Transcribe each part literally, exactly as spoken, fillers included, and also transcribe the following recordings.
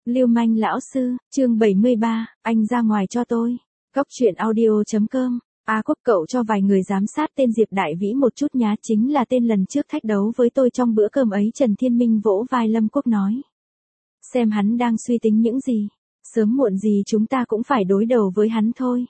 Lưu manh lão sư, chương bảy mươi ba, anh ra ngoài cho tôi. Góc truyện audio chấm com. A Quốc cậu cho vài người giám sát tên Diệp Đại Vĩ một chút nhá, chính là tên lần trước thách đấu với tôi trong bữa cơm ấy. Trần Thiên Minh vỗ vai Lâm Quốc nói. Xem hắn đang suy tính những gì. Sớm muộn gì chúng ta cũng phải đối đầu với hắn thôi.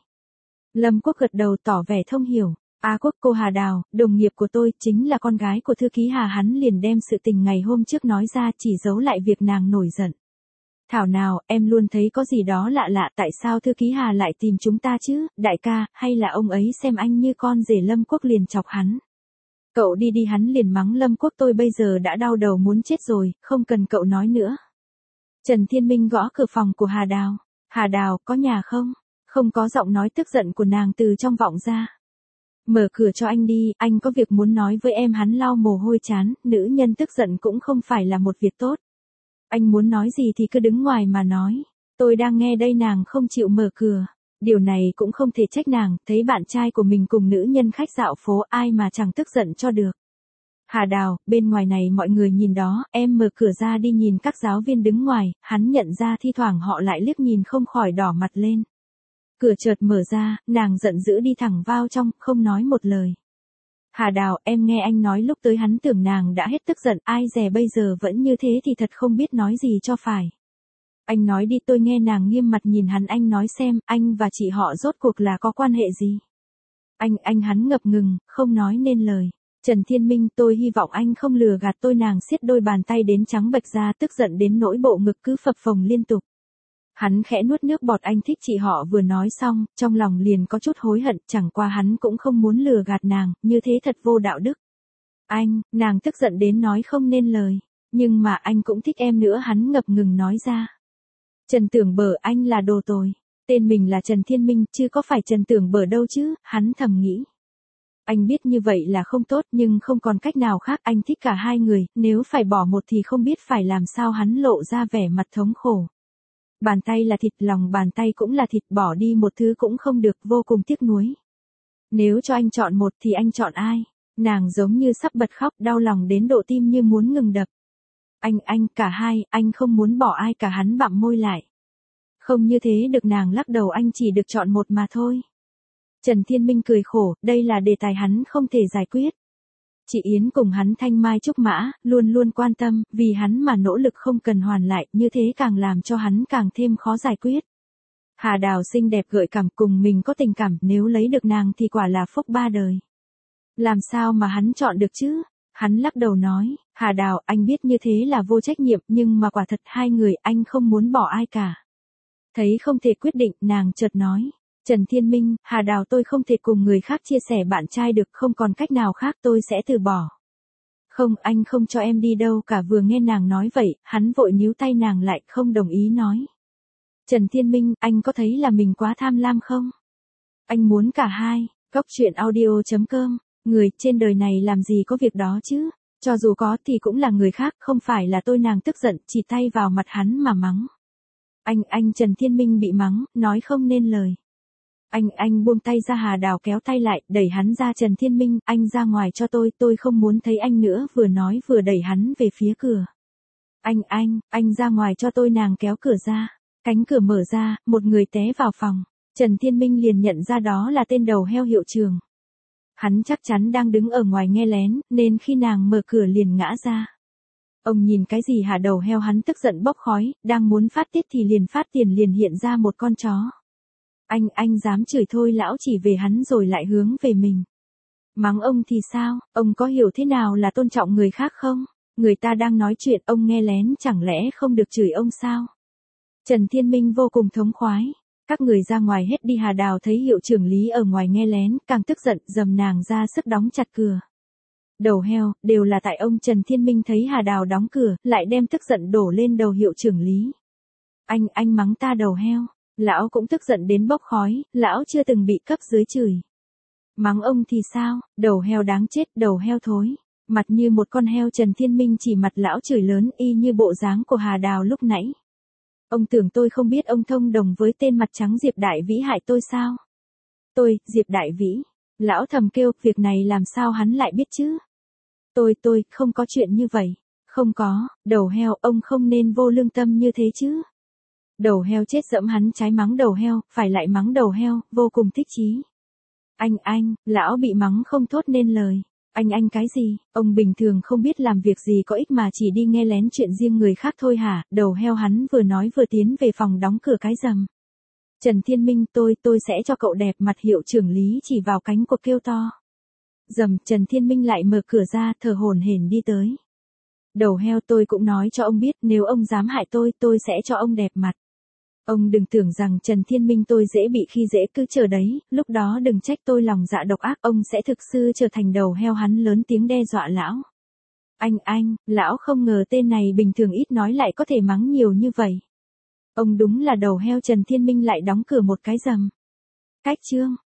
Lâm Quốc gật đầu tỏ vẻ thông hiểu. A Quốc, cô Hà Đào, đồng nghiệp của tôi, chính là con gái của thư ký Hà. Hắn liền đem sự tình ngày hôm trước nói ra, chỉ giấu lại việc nàng nổi giận. Thảo nào, em luôn thấy có gì đó lạ lạ, tại sao thư ký Hà lại tìm chúng ta chứ, đại ca, hay là ông ấy xem anh như con rể? Lâm Quốc liền chọc hắn. Cậu đi đi, hắn liền mắng Lâm Quốc, tôi bây giờ đã đau đầu muốn chết rồi, không cần cậu nói nữa. Trần Thiên Minh gõ cửa phòng của Hà Đào. Hà Đào, có nhà không? Không có, giọng nói tức giận của nàng từ trong vọng ra. Mở cửa cho anh đi, anh có việc muốn nói với em. Hắn lau mồ hôi chán, nữ nhân tức giận cũng không phải là một việc tốt. Anh muốn nói gì thì cứ đứng ngoài mà nói. Tôi đang nghe đây. Nàng không chịu mở cửa. Điều này cũng không thể trách nàng, thấy bạn trai của mình cùng nữ nhân khách dạo phố, ai mà chẳng tức giận cho được. Hà Đào, bên ngoài này mọi người nhìn đó, em mở cửa ra đi. Nhìn các giáo viên đứng ngoài, hắn nhận ra thi thoảng họ lại liếc nhìn không khỏi đỏ mặt lên. Cửa chợt mở ra, nàng giận dữ đi thẳng vào trong, không nói một lời. Hà Đào, em nghe anh nói lúc tới hắn tưởng nàng đã hết tức giận, ai dè bây giờ vẫn như thế thì thật không biết nói gì cho phải. Anh nói đi. Tôi nghe nàng nghiêm mặt nhìn hắn. Anh nói xem, anh và chị họ rốt cuộc là có quan hệ gì? Anh, anh hắn ngập ngừng, không nói nên lời. Trần Thiên Minh, tôi hy vọng anh không lừa gạt tôi. Nàng siết đôi bàn tay đến trắng bệch ra, tức giận đến nỗi bộ ngực cứ phập phồng liên tục. Hắn khẽ nuốt nước bọt. Anh thích chị họ. Vừa nói xong, trong lòng liền có chút hối hận, chẳng qua hắn cũng không muốn lừa gạt nàng, như thế thật vô đạo đức. Anh, nàng tức giận đến nói không nên lời. Nhưng mà anh cũng thích em nữa, hắn ngập ngừng nói ra. Trần Tưởng Bờ, anh là đồ tồi. Tên mình là Trần Thiên Minh, chứ có phải Trần Tưởng Bờ đâu chứ, hắn thầm nghĩ. Anh biết như vậy là không tốt, nhưng không còn cách nào khác. Anh thích cả hai người, nếu phải bỏ một thì không biết phải làm sao. Hắn lộ ra vẻ mặt thống khổ. Bàn tay là thịt, lòng bàn tay cũng là thịt, bỏ đi một thứ cũng không được, vô cùng tiếc nuối. Nếu cho anh chọn một thì anh chọn ai? Nàng giống như sắp bật khóc, đau lòng đến độ tim như muốn ngừng đập. Anh, anh, cả hai, anh không muốn bỏ ai cả. Hắn bặm môi lại. Không như thế được. Nàng lắc đầu, anh chỉ được chọn một mà thôi. Trần Thiên Minh cười khổ, đây là đề tài hắn không thể giải quyết. Chị Yến cùng hắn thanh mai trúc mã, luôn luôn quan tâm, vì hắn mà nỗ lực không cần hoàn lại, như thế càng làm cho hắn càng thêm khó giải quyết. Hà Đào xinh đẹp gợi cảm, cùng mình có tình cảm, nếu lấy được nàng thì quả là phúc ba đời. Làm sao mà hắn chọn được chứ? Hắn lắc đầu nói, Hà Đào, anh biết như thế là vô trách nhiệm, nhưng mà quả thật hai người anh không muốn bỏ ai cả. Thấy không thể quyết định, nàng chợt nói. Trần Thiên Minh, Hà Đào, tôi không thể cùng người khác chia sẻ bạn trai được, không còn cách nào khác, tôi sẽ từ bỏ. Không, anh không cho em đi đâu cả. Vừa nghe nàng nói vậy, hắn vội níu tay nàng lại, không đồng ý nói. Trần Thiên Minh, anh có thấy là mình quá tham lam không? Anh muốn cả hai. Góc truyện audio chấm com. Người trên đời này làm gì có việc đó chứ? Cho dù có thì cũng là người khác, không phải là tôi. Nàng tức giận, chỉ tay vào mặt hắn mà mắng. Anh, anh, Trần Thiên Minh bị mắng, nói không nên lời. Anh, anh buông tay ra. Hà Đào kéo tay lại, đẩy hắn ra. Trần Thiên Minh, anh ra ngoài cho tôi, tôi không muốn thấy anh nữa. Vừa nói vừa đẩy hắn về phía cửa. Anh, anh, anh ra ngoài cho tôi. Nàng kéo cửa ra. Cánh cửa mở ra, một người té vào phòng. Trần Thiên Minh liền nhận ra đó là tên đầu heo Hiệu Trường. Hắn chắc chắn đang đứng ở ngoài nghe lén, nên khi nàng mở cửa liền ngã ra. Ông nhìn cái gì hả? Đầu heo hắn tức giận bốc khói, đang muốn phát tiết thì liền phát tiền liền hiện ra một con chó. Anh, anh dám chửi thôi. Lão chỉ về hắn rồi lại hướng về mình. Mắng ông thì sao? Ông có hiểu thế nào là tôn trọng người khác không? Người ta đang nói chuyện, ông nghe lén, chẳng lẽ không được chửi ông sao? Trần Thiên Minh vô cùng thống khoái. Các người ra ngoài hết đi. Hà Đào thấy Hiệu Trưởng Lý ở ngoài nghe lén, càng tức giận, dầm nàng ra sức đóng chặt cửa. Đầu heo, đều là tại ông. Trần Thiên Minh thấy Hà Đào đóng cửa, lại đem tức giận đổ lên đầu Hiệu Trưởng Lý. Anh, anh mắng ta đầu heo. Lão cũng tức giận đến bốc khói, lão chưa từng bị cấp dưới chửi. Mắng ông thì sao? Đầu heo đáng chết, đầu heo thối. Mặt như một con heo. Trần Thiên Minh chỉ mặt lão chửi lớn, y như bộ dáng của Hà Đào lúc nãy. Ông tưởng tôi không biết ông thông đồng với tên mặt trắng Diệp Đại Vĩ hại tôi sao? Tôi, Diệp Đại Vĩ. Lão thầm kêu, việc này làm sao hắn lại biết chứ? Tôi, tôi, không có chuyện như vậy. Không có, đầu heo, ông không nên vô lương tâm như thế chứ. Đầu heo chết dẫm hắn trái mắng đầu heo, phải lại mắng đầu heo, vô cùng thích chí. Anh anh, lão bị mắng không thốt nên lời. Anh anh cái gì, ông bình thường không biết làm việc gì có ích mà chỉ đi nghe lén chuyện riêng người khác thôi hả? Đầu heo hắn vừa nói vừa tiến về phòng đóng cửa cái rầm. Trần Thiên Minh, tôi, tôi sẽ cho cậu đẹp, mặt hiệu trưởng Lý chỉ vào cánh cột kêu to. Rầm, Trần Thiên Minh lại mở cửa ra, thở hổn hển đi tới. Đầu heo, tôi cũng nói cho ông biết, nếu ông dám hại tôi, tôi sẽ cho ông đẹp mặt. Ông đừng tưởng rằng Trần Thiên Minh tôi dễ bị khi dễ, cứ chờ đấy, lúc đó đừng trách tôi lòng dạ độc ác, ông sẽ thực sự trở thành đầu heo, hắn lớn tiếng đe dọa lão. Anh anh, lão không ngờ tên này bình thường ít nói lại có thể mắng nhiều như vậy. Ông đúng là đầu heo. Trần Thiên Minh lại đóng cửa một cái rầm. Cách chương